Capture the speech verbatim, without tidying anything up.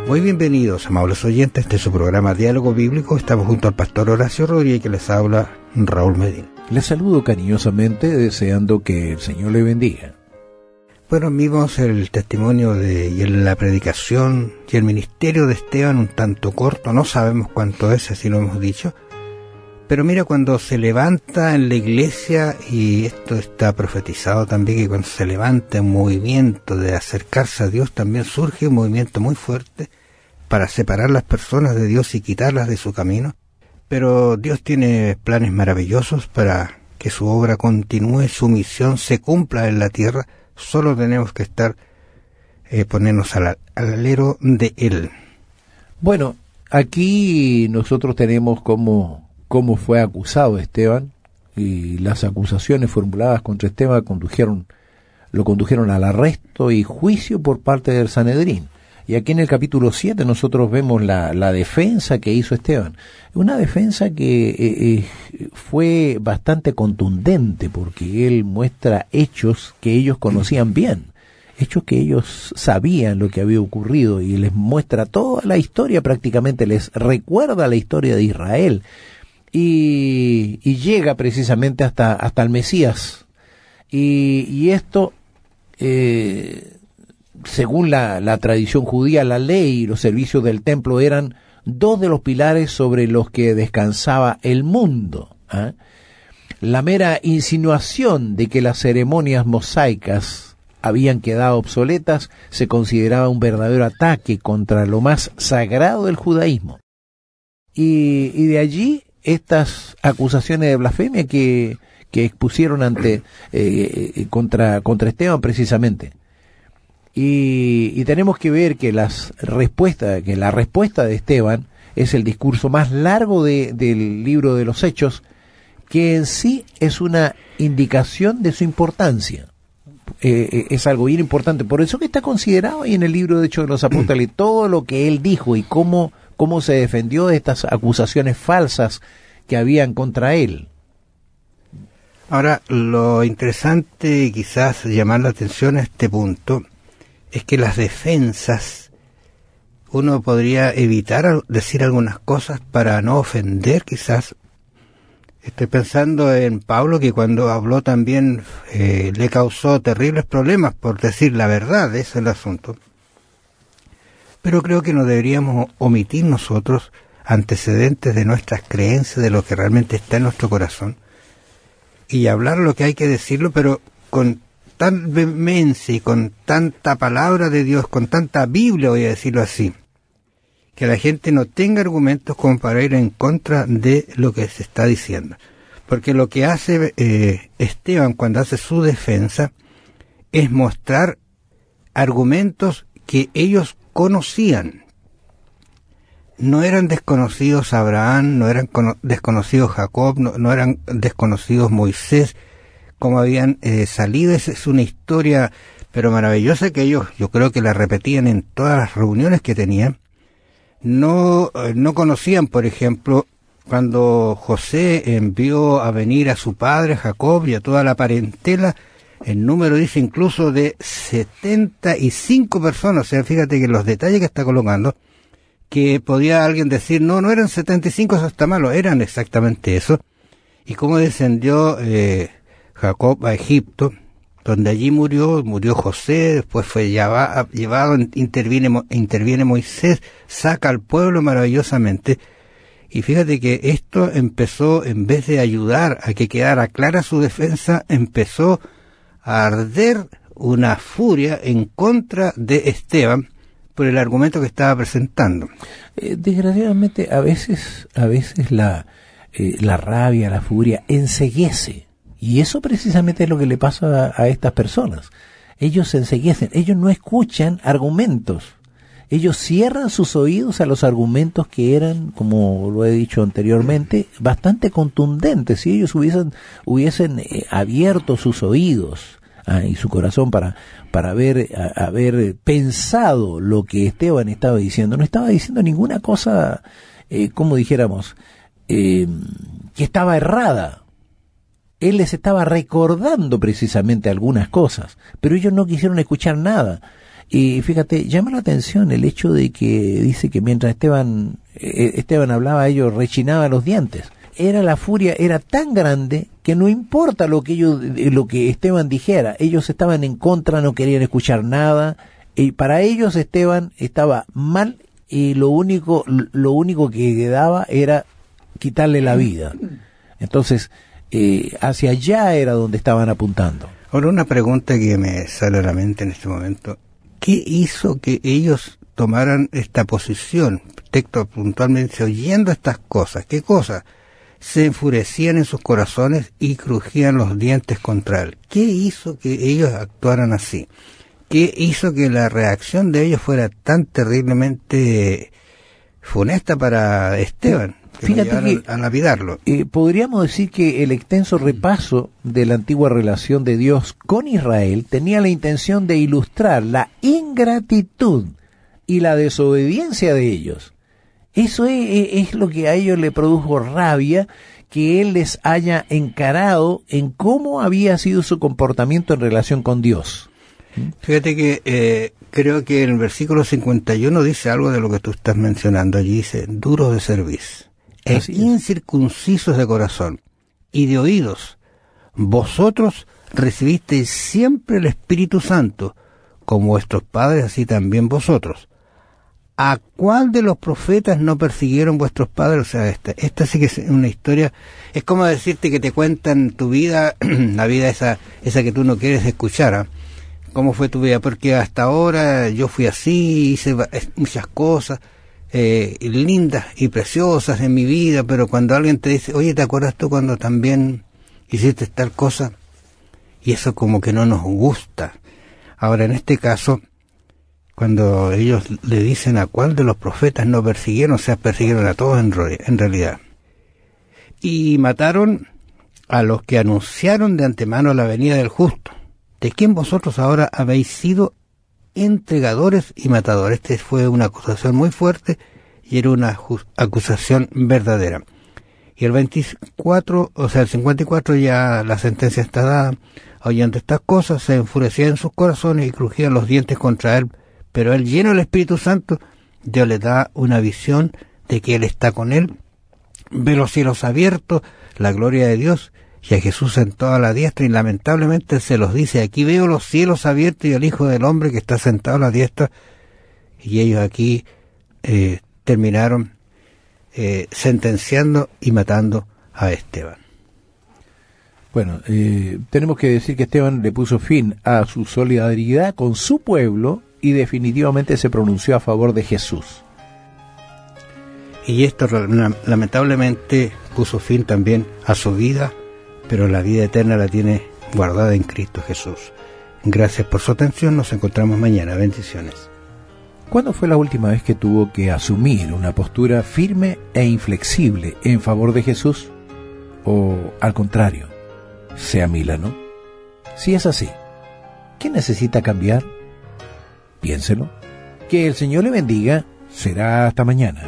Muy bienvenidos, amables oyentes, de su programa Diálogo Bíblico. Estamos junto al pastor Horacio Rodríguez, que les habla Raúl Medina. Les saludo cariñosamente, deseando que el Señor le bendiga. Bueno, vimos el testimonio de, y la predicación y el ministerio de Esteban un tanto corto, no sabemos cuánto es, así lo hemos dicho. Pero mira, cuando se levanta en la iglesia, y esto está profetizado también, que cuando se levanta un movimiento de acercarse a Dios, también surge un movimiento muy fuerte para separar las personas de Dios y quitarlas de su camino. Pero Dios tiene planes maravillosos para que su obra continúe, su misión se cumpla en la tierra. Solo tenemos que estar, eh, ponernos al, al alero de Él. Bueno, aquí nosotros tenemos cómo, cómo fue acusado Esteban, y las acusaciones formuladas contra Esteban condujeron, lo condujeron al arresto y juicio por parte del Sanedrín. Y aquí en el capítulo siete nosotros vemos la, la defensa que hizo Esteban. Una defensa que eh, eh, fue bastante contundente, porque él muestra hechos que ellos conocían bien, hechos que ellos sabían lo que había ocurrido, y les muestra toda la historia prácticamente, les recuerda la historia de Israel, y, y llega precisamente hasta, hasta el Mesías. Y, y esto... Eh, según la, la tradición judía, la ley y los servicios del templo eran dos de los pilares sobre los que descansaba el mundo. ¿eh? La mera insinuación de que las ceremonias mosaicas habían quedado obsoletas se consideraba un verdadero ataque contra lo más sagrado del judaísmo. Y, y de allí estas acusaciones de blasfemia que, que expusieron ante eh, contra, contra Esteban precisamente. Y, y tenemos que ver que las respuestas, que la respuesta de Esteban es el discurso más largo de, del libro de los Hechos, que en sí es una indicación de su importancia. Eh, es algo bien importante, por eso que está considerado ahí en el libro de Hechos de los Apóstoles, todo lo que él dijo y cómo, cómo se defendió de estas acusaciones falsas que habían contra él. Ahora, lo interesante, quizás llamar la atención a este punto, es que las defensas, uno podría evitar decir algunas cosas para no ofender, quizás. Estoy pensando en Pablo, que cuando habló también eh, le causó terribles problemas por decir la verdad, ese es el asunto. Pero creo que no deberíamos omitir nosotros antecedentes de nuestras creencias, de lo que realmente está en nuestro corazón, y hablar lo que hay que decirlo, pero con tan vehemencia y con tanta palabra de Dios, con tanta Biblia, voy a decirlo así, que la gente no tenga argumentos como para ir en contra de lo que se está diciendo. Porque lo que hace eh, Esteban cuando hace su defensa es mostrar argumentos que ellos conocían. No eran desconocidos Abraham, no eran cono- desconocidos Jacob, no, no eran desconocidos Moisés, como habían eh, salido. Esa es una historia pero maravillosa que ellos, yo creo que la repetían en todas las reuniones que tenían. No, eh, no conocían, por ejemplo, cuando José envió a venir a su padre Jacob y a toda la parentela, el número dice incluso de setenta y cinco personas. O sea, fíjate que los detalles que está colocando, que podía alguien decir, no, no eran setenta y cinco, eso está malo, eran exactamente eso. Y cómo descendió eh, Jacob a Egipto, donde allí murió, murió José, después fue llevado, llevado interviene, interviene Moisés, saca al pueblo maravillosamente. Y fíjate que esto empezó, en vez de ayudar a que quedara clara su defensa, empezó a arder una furia en contra de Esteban por el argumento que estaba presentando. Eh, desgraciadamente, a veces, a veces la, eh, la rabia, la furia enceguece. Y eso precisamente es lo que le pasa a, a estas personas. Ellos se enceguecen, ellos no escuchan argumentos. Ellos cierran sus oídos a los argumentos que eran, como lo he dicho anteriormente, bastante contundentes. Si ellos hubiesen, hubiesen eh, abierto sus oídos ah, y su corazón para, para haber, a, haber pensado lo que Esteban estaba diciendo, no estaba diciendo ninguna cosa, eh, como dijéramos, eh, que estaba errada. Él les estaba recordando precisamente algunas cosas, pero ellos no quisieron escuchar nada. Y fíjate, llama la atención el hecho de que dice que mientras Esteban, eh, Esteban hablaba, ellos rechinaban los dientes. Era la furia, era tan grande que no importa lo que ellos, lo que Esteban dijera, ellos estaban en contra, no querían escuchar nada, y para ellos Esteban estaba mal, y lo único, lo único que quedaba era quitarle la vida. Entonces, eh, hacia allá era donde estaban apuntando. Ahora, una pregunta que me sale a la mente en este momento: ¿qué hizo que ellos tomaran esta posición? Texto puntualmente, oyendo estas cosas, ¿qué cosas? Se enfurecían en sus corazones y crujían los dientes contra él. ¿Qué hizo que ellos actuaran así? ¿Qué hizo que la reacción de ellos fuera tan terriblemente funesta para Esteban? Que Fíjate que a lapidarlo. Eh, podríamos decir que el extenso repaso de la antigua relación de Dios con Israel tenía la intención de ilustrar la ingratitud y la desobediencia de ellos. Eso es, es lo que a ellos le produjo rabia, que Él les haya encarado en cómo había sido su comportamiento en relación con Dios. Fíjate que eh, creo que en el versículo cincuenta y uno dice algo de lo que tú estás mencionando. Allí dice: duros de cerviz, e incircuncisos de corazón y de oídos, vosotros recibisteis siempre el Espíritu Santo, como vuestros padres, así también vosotros. ¿A cuál de los profetas no persiguieron vuestros padres? O sea, esta, esta sí que es una historia, es como decirte que te cuentan tu vida, la vida esa, esa que tú no quieres escuchar, ¿eh? ¿Cómo fue tu vida? Porque hasta ahora yo fui así, hice muchas cosas, eh, lindas y preciosas en mi vida, pero cuando alguien te dice, oye, ¿te acuerdas tú cuando también hiciste tal cosa? Y eso como que no nos gusta. Ahora, en este caso, cuando ellos le dicen a cuál de los profetas no persiguieron, o sea, persiguieron a todos en, en realidad. Y mataron a los que anunciaron de antemano la venida del justo, de quien vosotros ahora habéis sido entregadores y matadores. Esta fue una acusación muy fuerte y era una acusación verdadera. Y el veinticuatro, o sea, el cincuenta y cuatro, ya la sentencia está dada. Oyendo estas cosas, se enfurecían en sus corazones y crujían los dientes contra él. Pero él, lleno del Espíritu Santo, Dios le da una visión de que Él está con él, ve los cielos abiertos, la gloria de Dios, y a Jesús sentado a la diestra, y lamentablemente se los dice: aquí veo los cielos abiertos y al Hijo del Hombre que está sentado a la diestra. Y ellos aquí eh, terminaron eh, sentenciando y matando a Esteban. Bueno, eh, tenemos que decir que Esteban le puso fin a su solidaridad con su pueblo y definitivamente se pronunció a favor de Jesús. Y esto lamentablemente puso fin también a su vida, pero la vida eterna la tiene guardada en Cristo Jesús. Gracias por su atención, nos encontramos mañana. Bendiciones. ¿Cuándo fue la última vez que tuvo que asumir una postura firme e inflexible en favor de Jesús? ¿O al contrario, sea Milano? Si es así, ¿qué necesita cambiar? Piénselo. Que el Señor le bendiga. Será hasta mañana.